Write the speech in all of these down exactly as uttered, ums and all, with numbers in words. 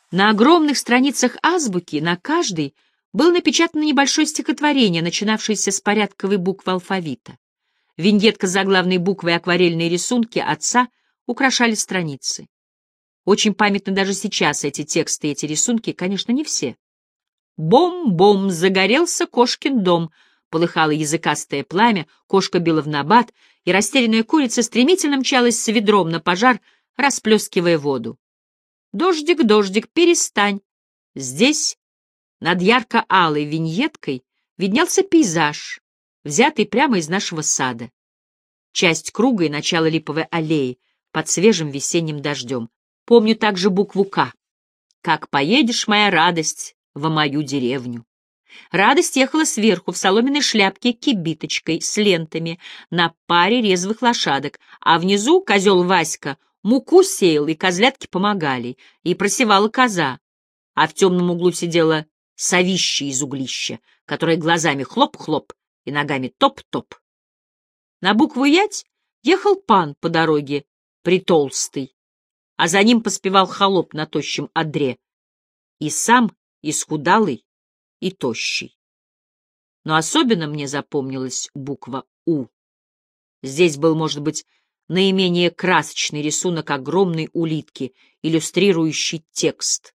На огромных страницах азбуки, на каждой, было напечатано небольшое стихотворение, начинавшееся с порядковой буквы алфавита. Виньетка с заглавной буквой и акварельные рисунки отца украшали страницы. Очень памятны даже сейчас эти тексты и эти рисунки, конечно, не все. Бом-бом, загорелся кошкин дом, полыхало языкастое пламя, кошка била в набат, и растерянная курица стремительно мчалась с ведром на пожар, расплескивая воду. Дождик, дождик, перестань. Здесь, над ярко-алой виньеткой, виднелся пейзаж, взятый прямо из нашего сада. Часть круга и начало липовой аллеи под свежим весенним дождем. Помню также букву «К». «Как поедешь, моя радость, во мою деревню». Радость ехала сверху в соломенной шляпке кибиточкой с лентами на паре резвых лошадок, а внизу козел Васька муку сеял, и козлятки помогали, и просевала коза, а в темном углу сидела совище из углища, которая глазами хлоп-хлоп и ногами топ-топ. На букву «Ять» ехал пан по дороге, притолстый, а за ним поспевал холоп на тощем одре, и сам исхудалый и тощий. Но особенно мне запомнилась буква «У». Здесь был, может быть, наименее красочный рисунок огромной улитки, иллюстрирующий текст.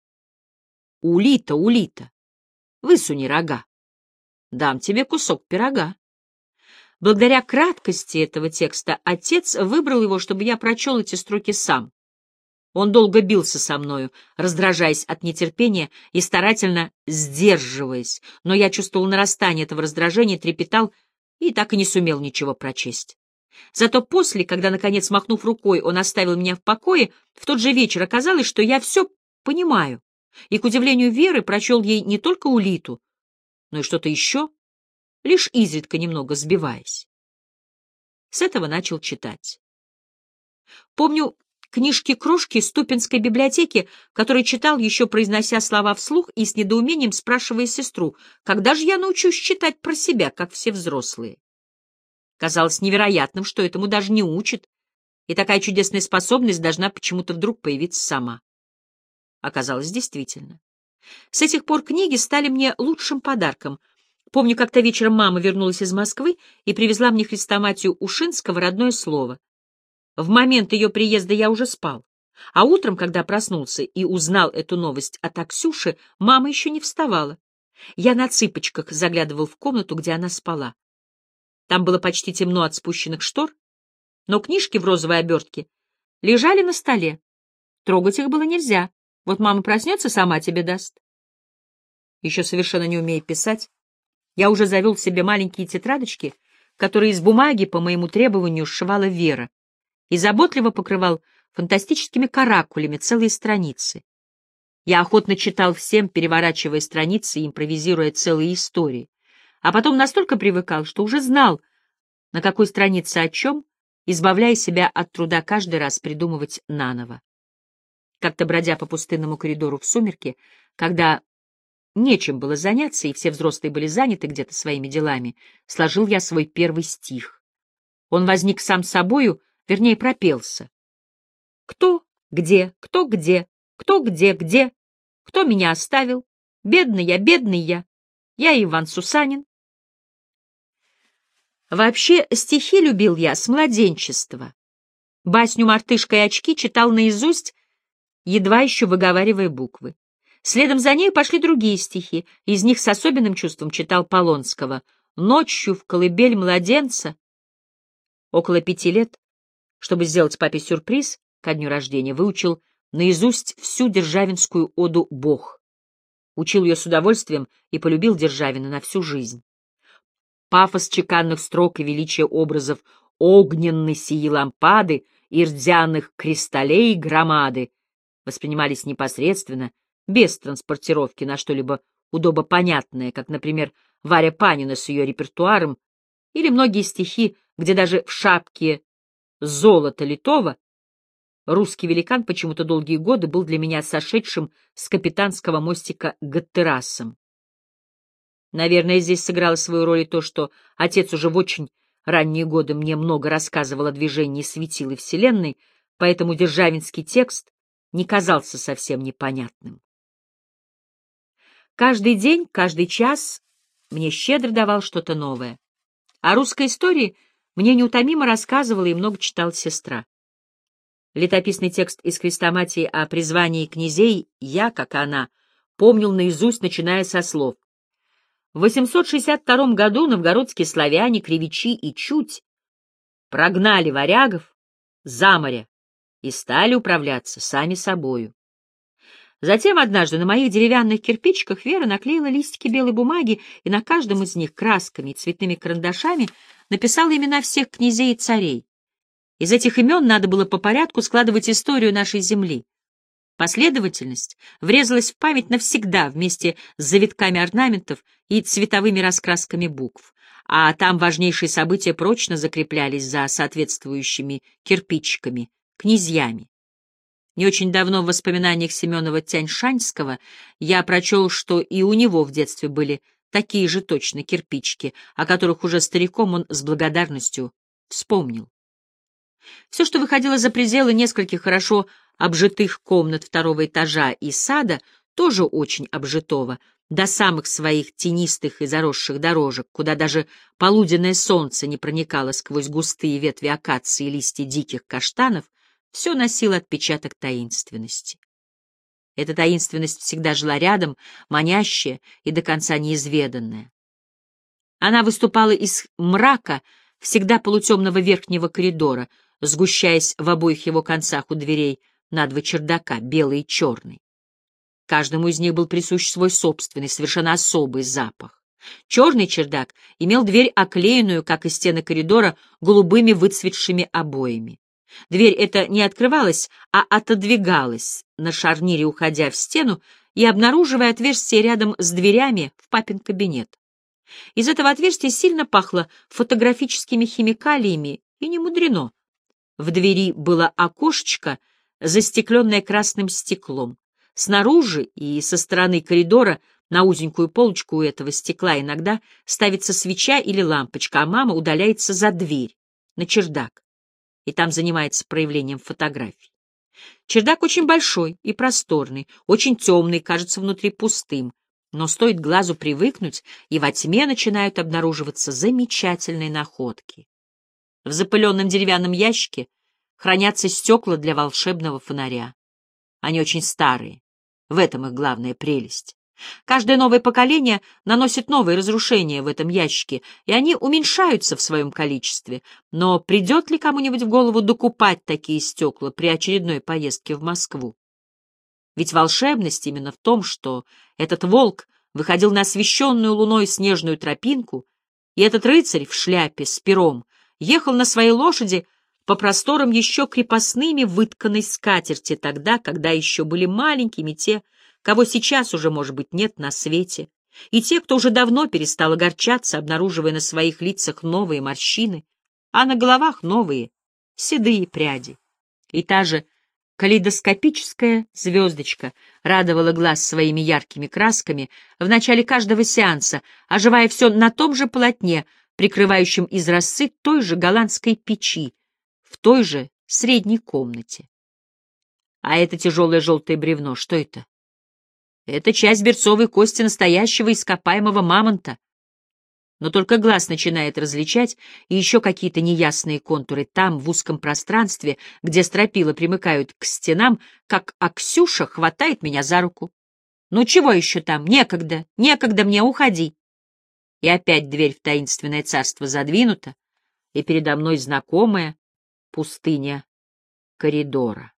«Улита, улита, высуни рога, дам тебе кусок пирога». Благодаря краткости этого текста отец выбрал его, чтобы я прочел эти строки сам. Он долго бился со мною, раздражаясь от нетерпения и старательно сдерживаясь, но я чувствовал нарастание этого раздражения, трепетал и так и не сумел ничего прочесть. Зато после, когда, наконец, махнув рукой, он оставил меня в покое, в тот же вечер оказалось, что я все понимаю, и, к удивлению Веры, прочел ей не только улиту, но и что-то еще, лишь изредка немного сбиваясь. С этого начал читать. Помню книжки-кружки Ступинской библиотеки, которые читал, еще произнося слова вслух и с недоумением спрашивая сестру, когда же я научусь читать про себя, как все взрослые. Казалось невероятным, что этому даже не учат, и такая чудесная способность должна почему-то вдруг появиться сама. Оказалось, действительно. С этих пор книги стали мне лучшим подарком. Помню, как-то вечером мама вернулась из Москвы и привезла мне хрестоматию Ушинского «Родное слово». В момент ее приезда я уже спал, а утром, когда проснулся и узнал эту новость от Аксюши, мама еще не вставала. Я на цыпочках заглядывал в комнату, где она спала. Там было почти темно от спущенных штор, но книжки в розовой обертке лежали на столе. Трогать их было нельзя. Вот мама проснется, сама тебе даст. Еще совершенно не умея писать, я уже завел себе маленькие тетрадочки, которые из бумаги по моему требованию сшивала Вера, и заботливо покрывал фантастическими каракулями целые страницы. Я охотно читал всем, переворачивая страницы и импровизируя целые истории, а потом настолько привыкал, что уже знал, на какой странице о чем, избавляя себя от труда каждый раз придумывать наново. Как-то бродя по пустынному коридору в сумерки, когда нечем было заняться, и все взрослые были заняты где-то своими делами, сложил я свой первый стих. Он возник сам собою, вернее, пропелся. Кто, где, кто, где, кто, где, где, кто меня оставил? Бедный я, бедный я, я Иван Сусанин. Вообще, стихи любил я с младенчества. Басню «Мартышка и очки» читал наизусть, едва еще выговаривая буквы. Следом за ней пошли другие стихи, из них с особенным чувством читал Полонского «Ночью в колыбель младенца». Около пяти лет, чтобы сделать папе сюрприз ко дню рождения, выучил наизусть всю державинскую оду «Бог». Учил ее с удовольствием и полюбил Державина на всю жизнь. Пафос чеканных строк и величие образов огненной сии лампады и рдяных кристаллей громады воспринимались непосредственно, без транспортировки на что-либо удобопонятное, как, например, Варя Панина с ее репертуаром, или многие стихи, где даже в шапке золота литого русский великан почему-то долгие годы был для меня сошедшим с капитанского мостика Гаттерасом. Наверное, здесь сыграло свою роль и то, что отец уже в очень ранние годы мне много рассказывал о движении светил и Вселенной, поэтому державинский текст не казался совсем непонятным. Каждый день, каждый час мне щедро давал что-то новое. О русской истории мне неутомимо рассказывала и много читала сестра. Летописный текст из Хрестоматии о призвании князей я, как и она, помнил наизусть, начиная со слов. В восемьсот шестьдесят втором году новгородские славяне, кривичи и чуть прогнали варягов за море и стали управляться сами собою. Затем однажды на моих деревянных кирпичиках Вера наклеила листики белой бумаги и на каждом из них красками и цветными карандашами написала имена всех князей и царей. Из этих имен надо было по порядку складывать историю нашей земли. Последовательность врезалась в память навсегда вместе с завитками орнаментов и цветовыми раскрасками букв, а там важнейшие события прочно закреплялись за соответствующими кирпичиками, князьями. Не очень давно в воспоминаниях Семенова Тяньшанского я прочел, что и у него в детстве были такие же точно кирпичики, о которых уже стариком он с благодарностью вспомнил. Все, что выходило за пределы нескольких хорошо обжитых комнат второго этажа и сада, тоже очень обжитого, до самых своих тенистых и заросших дорожек, куда даже полуденное солнце не проникало сквозь густые ветви акации и листья диких каштанов, все носило отпечаток таинственности. Эта таинственность всегда жила рядом, манящая и до конца неизведанная. Она выступала из мрака всегда полутемного верхнего коридора, сгущаясь в обоих его концах у дверей на два чердака, белый и черный. Каждому из них был присущ свой собственный, совершенно особый запах. Черный чердак имел дверь, оклеенную, как и стены коридора, голубыми выцветшими обоями. Дверь эта не открывалась, а отодвигалась на шарнире, уходя в стену и обнаруживая отверстие рядом с дверями в папин кабинет. Из этого отверстия сильно пахло фотографическими химикалиями, и не мудрено. В двери было окошечко, застекленное красным стеклом. Снаружи и со стороны коридора на узенькую полочку у этого стекла иногда ставится свеча или лампочка, а мама удаляется за дверь, на чердак, и там занимается проявлением фотографий. Чердак очень большой и просторный, очень темный, кажется внутри пустым, но стоит глазу привыкнуть, и во тьме начинают обнаруживаться замечательные находки. В запыленном деревянном ящике хранятся стекла для волшебного фонаря. Они очень старые, в этом их главная прелесть. Каждое новое поколение наносит новые разрушения в этом ящике, и они уменьшаются в своем количестве. Но придет ли кому-нибудь в голову докупать такие стекла при очередной поездке в Москву? Ведь волшебность именно в том, что этот волк выходил на освещенную луной снежную тропинку, и этот рыцарь в шляпе с пером ехал на своей лошади по просторам еще крепостными вытканной скатерти тогда, когда еще были маленькими те, кого сейчас уже, может быть, нет на свете, и те, кто уже давно перестал огорчаться, обнаруживая на своих лицах новые морщины, а на головах новые седые пряди. И та же калейдоскопическая звездочка радовала глаз своими яркими красками в начале каждого сеанса, оживая все на том же полотне, прикрывающем из росы той же голландской печи, в той же средней комнате. А это тяжелое желтое бревно, что это? Это часть берцовой кости настоящего ископаемого мамонта. Но только глаз начинает различать и еще какие-то неясные контуры там, в узком пространстве, где стропила примыкают к стенам, как Аксюша хватает меня за руку. «Ну чего еще там? Некогда, некогда мне, уходи!» И опять дверь в таинственное царство задвинута, и передо мной знакомая пустыня коридора.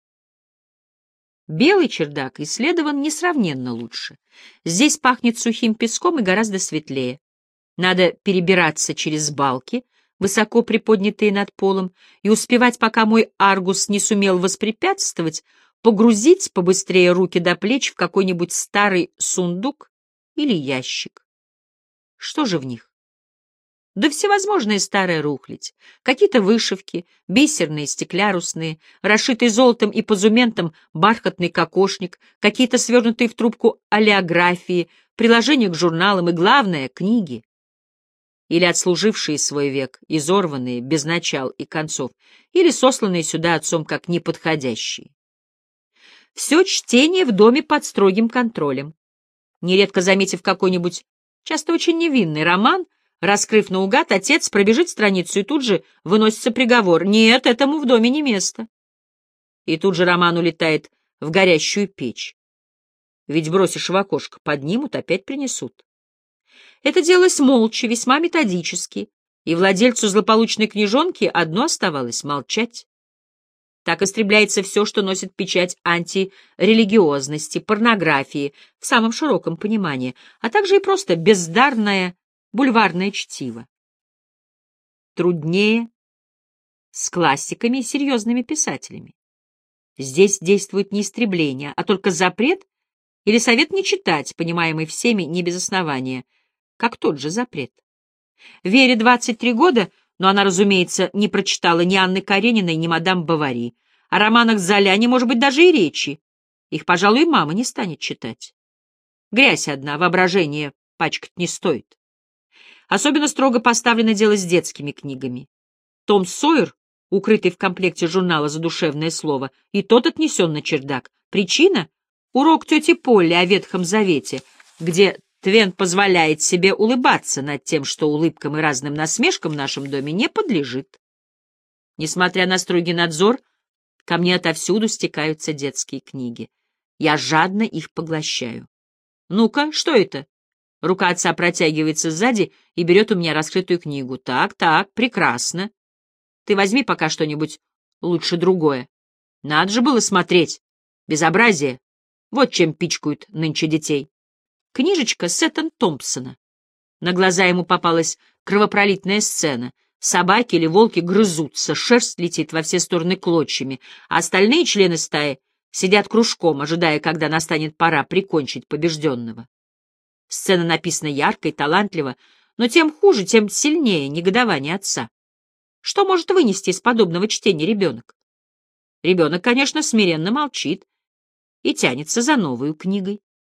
Белый чердак исследован несравненно лучше. Здесь пахнет сухим песком и гораздо светлее. Надо перебираться через балки, высоко приподнятые над полом, и успевать, пока мой аргус не сумел воспрепятствовать, погрузить побыстрее руки до плеч в какой-нибудь старый сундук или ящик. Что же в них? Да всевозможная старая рухлядь, какие-то вышивки, бисерные, стеклярусные, расшитый золотом и позументом бархатный кокошник, какие-то свернутые в трубку олеографии, приложения к журналам и, главное, книги. Или отслужившие свой век, изорванные, без начал и концов, или сосланные сюда отцом как неподходящие. Все чтение в доме под строгим контролем. Нередко заметив какой-нибудь, часто очень невинный роман, раскрыв наугад, отец пробежит страницу и тут же выносится приговор: «Нет, этому в доме не место». И тут же роман улетает в горящую печь. Ведь бросишь в окошко, поднимут, опять принесут. Это делалось молча, весьма методически, и владельцу злополучной книжонки одно оставалось — молчать. Так истребляется все, что носит печать антирелигиозности, порнографии в самом широком понимании, а также и просто бездарное бульварное чтиво. Труднее с классиками и серьезными писателями. Здесь действует не истребление, а только запрет или совет не читать, понимаемый всеми не без основания, как тот же запрет. Вере двадцать три года, но она, разумеется, не прочитала ни Анны Карениной, ни мадам Бовари. О романах Золя не может быть даже и речи. Их, пожалуй, и мама не станет читать. Грязь одна, воображение пачкать не стоит. Особенно строго поставлено дело с детскими книгами. Том Сойер, укрытый в комплекте журнала «Задушевное слово», и тот отнесен на чердак. Причина — урок тети Полли о Ветхом Завете, где Твен позволяет себе улыбаться над тем, что улыбкам и разным насмешкам в нашем доме не подлежит. Несмотря на строгий надзор, ко мне отовсюду стекаются детские книги. Я жадно их поглощаю. «Ну-ка, что это?» Рука отца протягивается сзади и берет у меня раскрытую книгу. «Так, так, прекрасно. Ты возьми пока что-нибудь лучше другое. Надо же было смотреть. Безобразие. Вот чем пичкают нынче детей». Книжечка Сеттон Томпсона. На глаза ему попалась кровопролитная сцена. Собаки или волки грызутся, шерсть летит во все стороны клочьями, а остальные члены стаи сидят кружком, ожидая, когда настанет пора прикончить побежденного. Сцена написана ярко и талантливо, но тем хуже, тем сильнее негодование отца. Что может вынести из подобного чтения ребенок? Ребенок, конечно, смиренно молчит и тянется за новой книгой.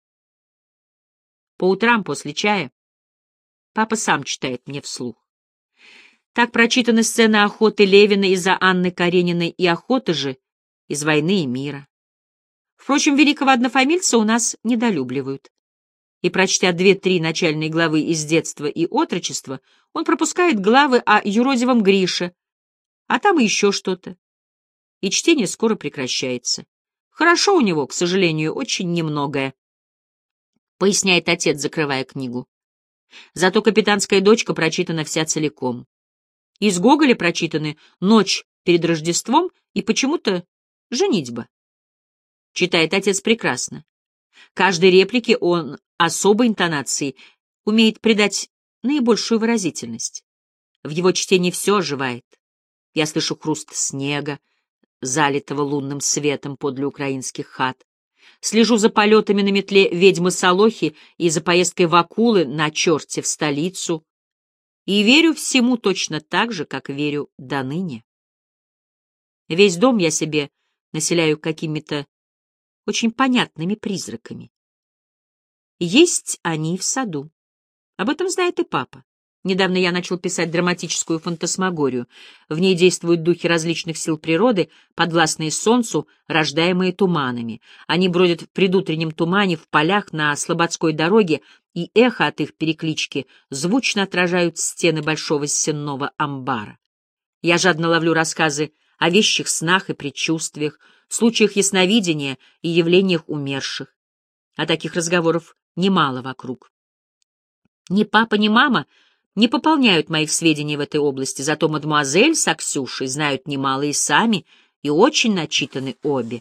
По утрам после чая папа сам читает мне вслух. Так прочитаны сцены охоты Левина из-за Анны Карениной и охоты же из «Войны и мира». Впрочем, великого однофамильца у нас недолюбливают. И, прочтя две-три начальные главы из детства и отрочества, он пропускает главы о юродивом Грише, а там и еще что-то. И чтение скоро прекращается. Хорошо у него, к сожалению, очень немногое, — поясняет отец, закрывая книгу. Зато «Капитанская дочка» прочитана вся целиком. Из Гоголя прочитаны «Ночь перед Рождеством» и почему-то «Женитьба». Читает отец прекрасно. Каждой реплике он особой интонацией умеет придать наибольшую выразительность. В его чтении все оживает. Я слышу хруст снега, залитого лунным светом подле украинских хат. Слежу за полетами на метле ведьмы Солохи и за поездкой в Акулы на черте в столицу. И верю всему точно так же, как верю доныне. Весь дом я себе населяю какими-то очень понятными призраками. Есть они и в саду. Об этом знает и папа. Недавно я начал писать драматическую фантасмагорию. В ней действуют духи различных сил природы, подвластные солнцу, рождаемые туманами. Они бродят в предутреннем тумане в полях на Слободской дороге, и эхо от их переклички звучно отражают стены большого сенного амбара. Я жадно ловлю рассказы о вещих снах и предчувствиях, случаях ясновидения и явлениях умерших. А таких разговоров немало вокруг. Ни папа, ни мама не пополняют моих сведений в этой области, зато мадемуазель с Аксюшей знают немало и сами, и очень начитаны обе.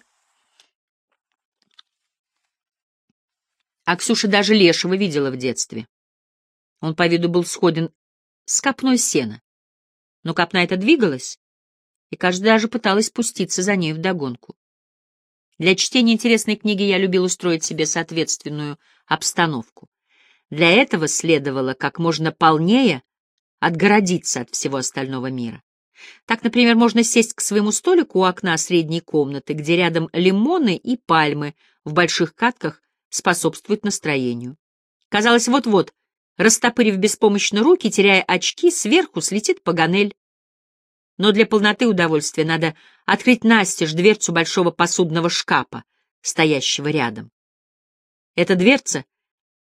Аксюша даже лешего видела в детстве. Он по виду был сходен с копной сена, но копна эта двигалась, и, кажется, даже пыталась пуститься за нею вдогонку. Для чтения интересной книги я любил устроить себе соответственную обстановку. Для этого следовало как можно полнее отгородиться от всего остального мира. Так, например, можно сесть к своему столику у окна средней комнаты, где рядом лимоны и пальмы в больших катках способствуют настроению. Казалось, вот-вот, растопырив беспомощно руки, теряя очки, сверху слетит Паганель. Но для полноты удовольствия надо открыть настежь дверцу большого посудного шкафа, стоящего рядом. Эта дверца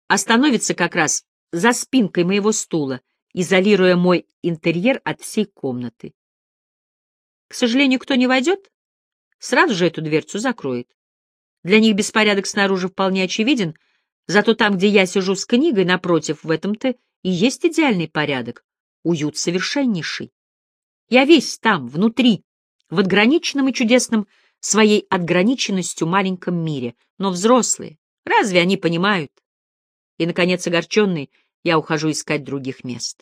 остановится как раз за спинкой моего стула, изолируя мой интерьер от всей комнаты. К сожалению, кто не войдет, сразу же эту дверцу закроет. Для них беспорядок снаружи вполне очевиден, зато там, где я сижу с книгой напротив, в этом-то и есть идеальный порядок, уют совершеннейший. Я весь там, внутри, в отграниченном и чудесном своей отграниченностью маленьком мире, но взрослые, разве они понимают? И, наконец, огорченный, я ухожу искать других мест.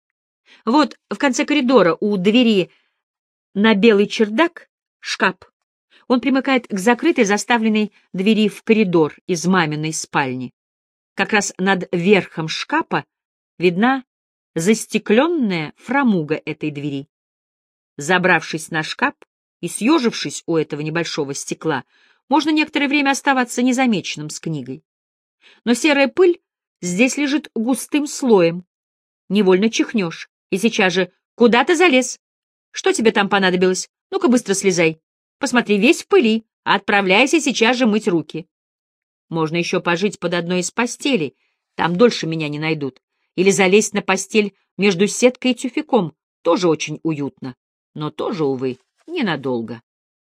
Вот в конце коридора у двери на белый чердак шкаф. Он примыкает к закрытой заставленной двери в коридор из маминой спальни. Как раз над верхом шкафа видна застекленная фрамуга этой двери. Забравшись на шкаф и съежившись у этого небольшого стекла, можно некоторое время оставаться незамеченным с книгой. Но серая пыль здесь лежит густым слоем. Невольно чихнешь, и сейчас же «Куда ты залез? Что тебе там понадобилось? Ну-ка быстро слезай. Посмотри, весь в пыли, отправляйся сейчас же мыть руки». Можно еще пожить под одной из постелей, там дольше меня не найдут. Или залезть на постель между сеткой и тюфяком, тоже очень уютно, но тоже, увы, ненадолго.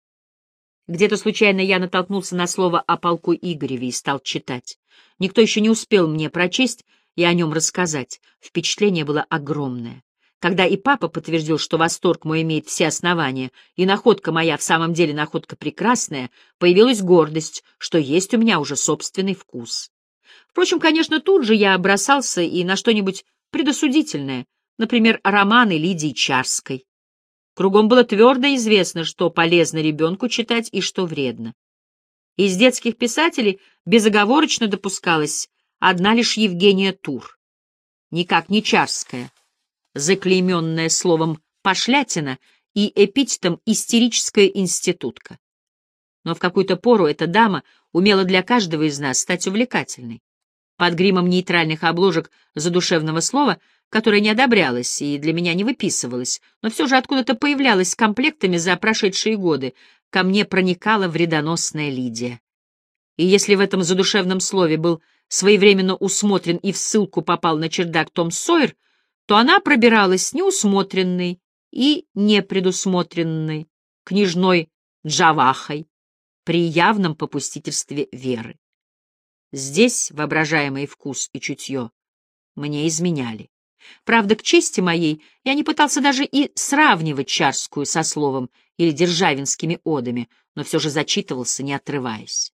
Где-то случайно я натолкнулся на слово о полку Игореве и стал читать. Никто еще не успел мне прочесть и о нем рассказать. Впечатление было огромное. Когда и папа подтвердил, что восторг мой имеет все основания, и находка моя в самом деле находка прекрасная, появилась гордость, что есть у меня уже собственный вкус. Впрочем, конечно, тут же я бросался и на что-нибудь предосудительное, например, романы Лидии Чарской. Кругом было твердо известно, что полезно ребенку читать и что вредно. Из детских писателей безоговорочно допускалась одна лишь Евгения Тур, никак не Чарская, заклейменная словом «пошлятина» и эпитетом «истерическая институтка». Но в какую-то пору эта дама умела для каждого из нас стать увлекательной. Под гримом нейтральных обложек задушевного слова, которое не одобрялось и для меня не выписывалось, но все же откуда-то появлялось комплектами за прошедшие годы, ко мне проникала вредоносная Лидия. И если в этом задушевном слове был своевременно усмотрен и в ссылку попал на чердак Том Сойер, то она пробиралась неусмотренной и непредусмотренной княжной Джавахой при явном попустительстве Веры. Здесь воображаемый вкус и чутье мне изменяли. Правда, к чести моей, я не пытался даже и сравнивать Чарскую со словом или державинскими одами, но все же зачитывался, не отрываясь.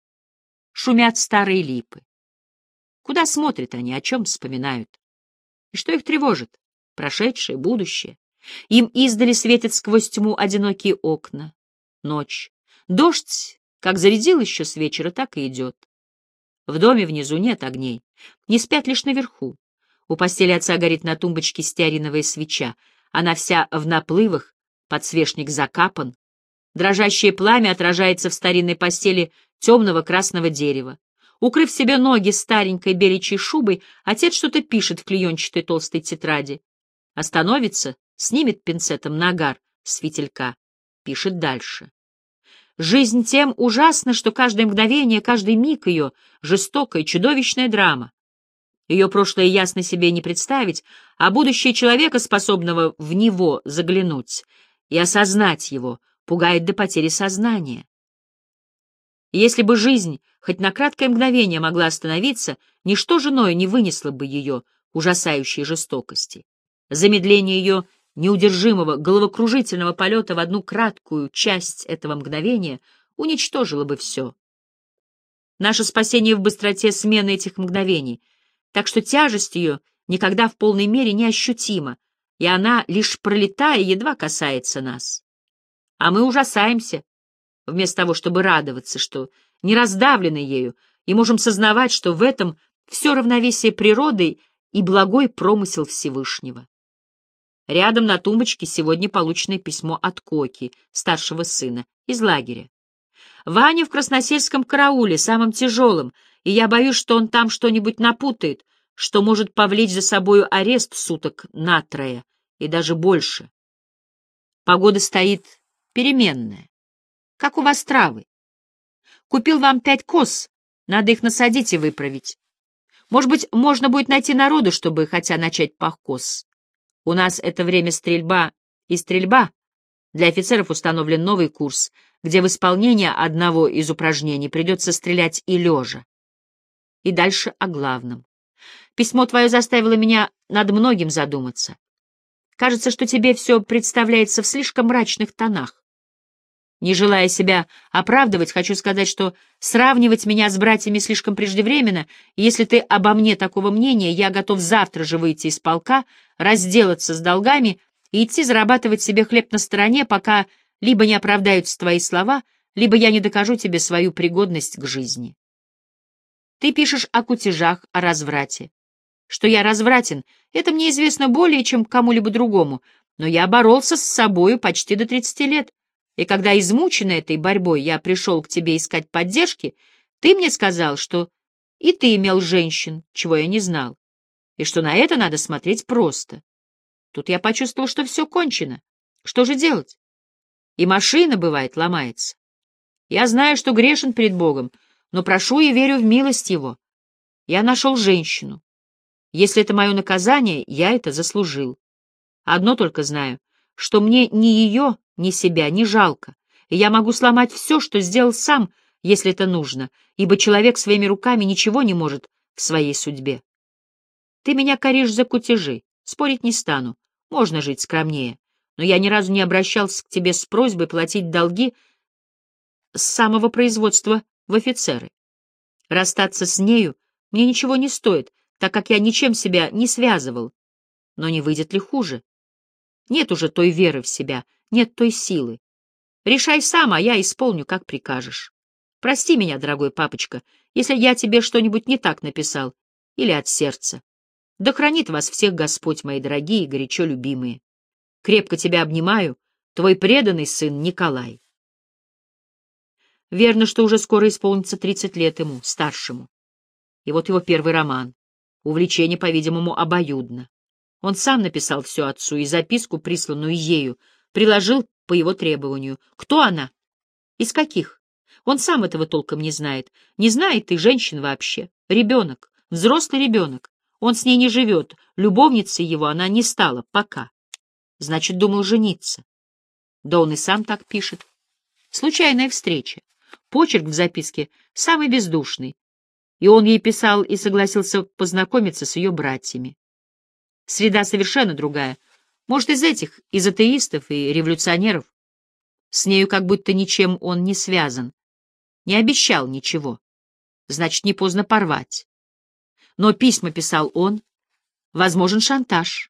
Шумят старые липы. Куда смотрят они, о чем вспоминают? И что их тревожит? Прошедшее, будущее. Им издали светят сквозь тьму одинокие окна. Ночь. Дождь, как зарядил еще с вечера, так и идет. В доме внизу нет огней. Не спят лишь наверху. У постели отца горит на тумбочке стеариновая свеча. Она вся в наплывах, подсвечник закапан. Дрожащее пламя отражается в старинной постели темного красного дерева. Укрыв себе ноги старенькой беличьей шубой, отец что-то пишет в клеенчатой толстой тетради. Остановится, снимет пинцетом нагар с фитилька, пишет дальше. Жизнь тем ужасна, что каждое мгновение, каждый миг ее — жестокая, чудовищная драма. Ее прошлое ясно себе не представить, а будущее человека, способного в него заглянуть и осознать его, пугает до потери сознания. Если бы жизнь хоть на краткое мгновение могла остановиться, ничто женою не вынесло бы ее ужасающей жестокости. Замедление ее неудержимого головокружительного полета в одну краткую часть этого мгновения уничтожило бы все. Наше спасение в быстроте смены этих мгновений, так что тяжесть ее никогда в полной мере не ощутима, и она, лишь пролетая, едва касается нас. А мы ужасаемся, вместо того, чтобы радоваться, что не раздавлены ею, и можем сознавать, что в этом все равновесие природы и благой промысел Всевышнего. Рядом на тумбочке сегодня полученное письмо от Коки, старшего сына, из лагеря. Ваня в красносельском карауле, самым тяжелым, и я боюсь, что он там что-нибудь напутает, что может повлечь за собою арест суток на трое и даже больше. Погода стоит переменная. Как у вас травы? Купил вам пять коз, надо их насадить и выправить. Может быть, можно будет найти народу, чтобы хотя начать похоз. У нас это время стрельба и стрельба. Для офицеров установлен новый курс, где в исполнение одного из упражнений придется стрелять и лежа. И дальше о главном. Письмо твое заставило меня над многим задуматься. Кажется, что тебе все представляется в слишком мрачных тонах. Не желая себя оправдывать, хочу сказать, что сравнивать меня с братьями слишком преждевременно, и если ты обо мне такого мнения, я готов завтра же выйти из полка, разделаться с долгами и идти зарабатывать себе хлеб на стороне, пока либо не оправдаются твои слова, либо я не докажу тебе свою пригодность к жизни. Ты пишешь о кутежах, о разврате. Что я развратен, это мне известно более, чем кому-либо другому, но я боролся с собою почти до тридцати лет, и когда, измученный этой борьбой, я пришел к тебе искать поддержки, ты мне сказал, что и ты имел женщин, чего я не знал, и что на это надо смотреть просто. Тут я почувствовал, что все кончено. Что же делать? И машина, бывает, ломается. Я знаю, что грешен перед Богом, но прошу и верю в милость Его. Я нашел женщину. Если это мое наказание, я это заслужил. Одно только знаю, что мне ни ее, ни себя не жалко, и я могу сломать все, что сделал сам, если это нужно, ибо человек своими руками ничего не может в своей судьбе. Ты меня коришь за кутежи, спорить не стану, можно жить скромнее, но я ни разу не обращался к тебе с просьбой платить долги с самого производства в офицеры. Расстаться с нею мне ничего не стоит, так как я ничем себя не связывал. Но не выйдет ли хуже? Нет уже той веры в себя, нет той силы. Решай сам, а я исполню, как прикажешь. Прости меня, дорогой папочка, если я тебе что-нибудь не так написал, или от сердца. Да хранит вас всех Господь, мои дорогие и горячо любимые. Крепко тебя обнимаю, твой преданный сын Николай. Верно, что уже скоро исполнится тридцать лет ему, старшему. И вот его первый роман. Увлечение, по-видимому, обоюдно. Он сам написал все отцу, и записку, присланную ею, приложил по его требованию. Кто она? Из каких? Он сам этого толком не знает. Не знает и женщин вообще. Ребенок, взрослый ребенок. Он с ней не живет. Любовницей его она не стала пока. Значит, думал жениться. Да он и сам так пишет. Случайная встреча. Почерк в записке самый бездушный. И он ей писал и согласился познакомиться с ее братьями. Среда совершенно другая. Может, из этих, из атеистов и революционеров. С нею как будто ничем он не связан. Не обещал ничего. Значит, не поздно порвать. Но письма писал он. Возможен шантаж.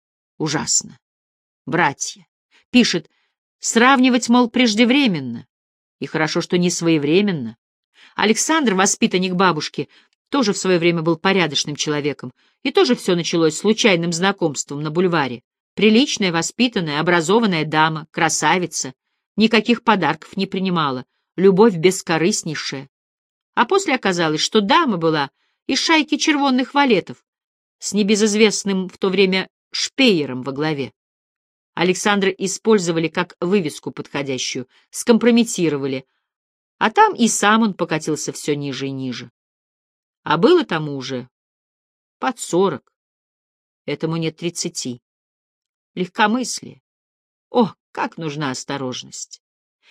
Ужасно. Братья. Пишет, сравнивать, мол, преждевременно. И хорошо, что не своевременно. Александр, воспитанник бабушки, тоже в свое время был порядочным человеком, и тоже все началось случайным знакомством на бульваре. Приличная, воспитанная, образованная дама, красавица, никаких подарков не принимала, любовь бескорыстнейшая. А после оказалось, что дама была из шайки червонных валетов, с небезызвестным в то время Шпеером во главе. Александра использовали как вывеску подходящую, скомпрометировали, а там и сам он покатился все ниже и ниже. А было тому уже под сорок, этому нет тридцати. Легкомыслие. О, как нужна осторожность!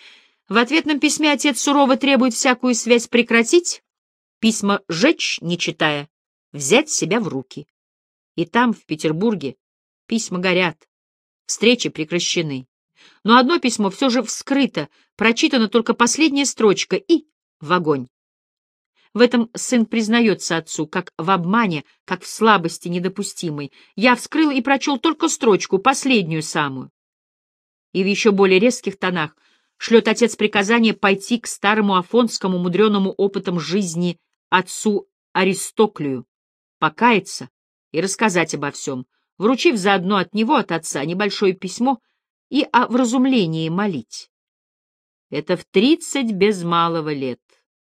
В ответном письме отец сурово требует всякую связь прекратить, письма жечь, не читая, взять себя в руки. И там, в Петербурге, письма горят, встречи прекращены. Но одно письмо все же вскрыто, прочитана только последняя строчка и в огонь. В этом сын признается отцу, как в обмане, как в слабости недопустимой. Я вскрыл и прочел только строчку, последнюю самую. И в еще более резких тонах шлет отец приказание пойти к старому афонскому, мудреному опытом жизни отцу Аристоклию, покаяться и рассказать обо всем, вручив заодно от него, от отца, небольшое письмо и о вразумлении молить. Это в тридцать без малого лет.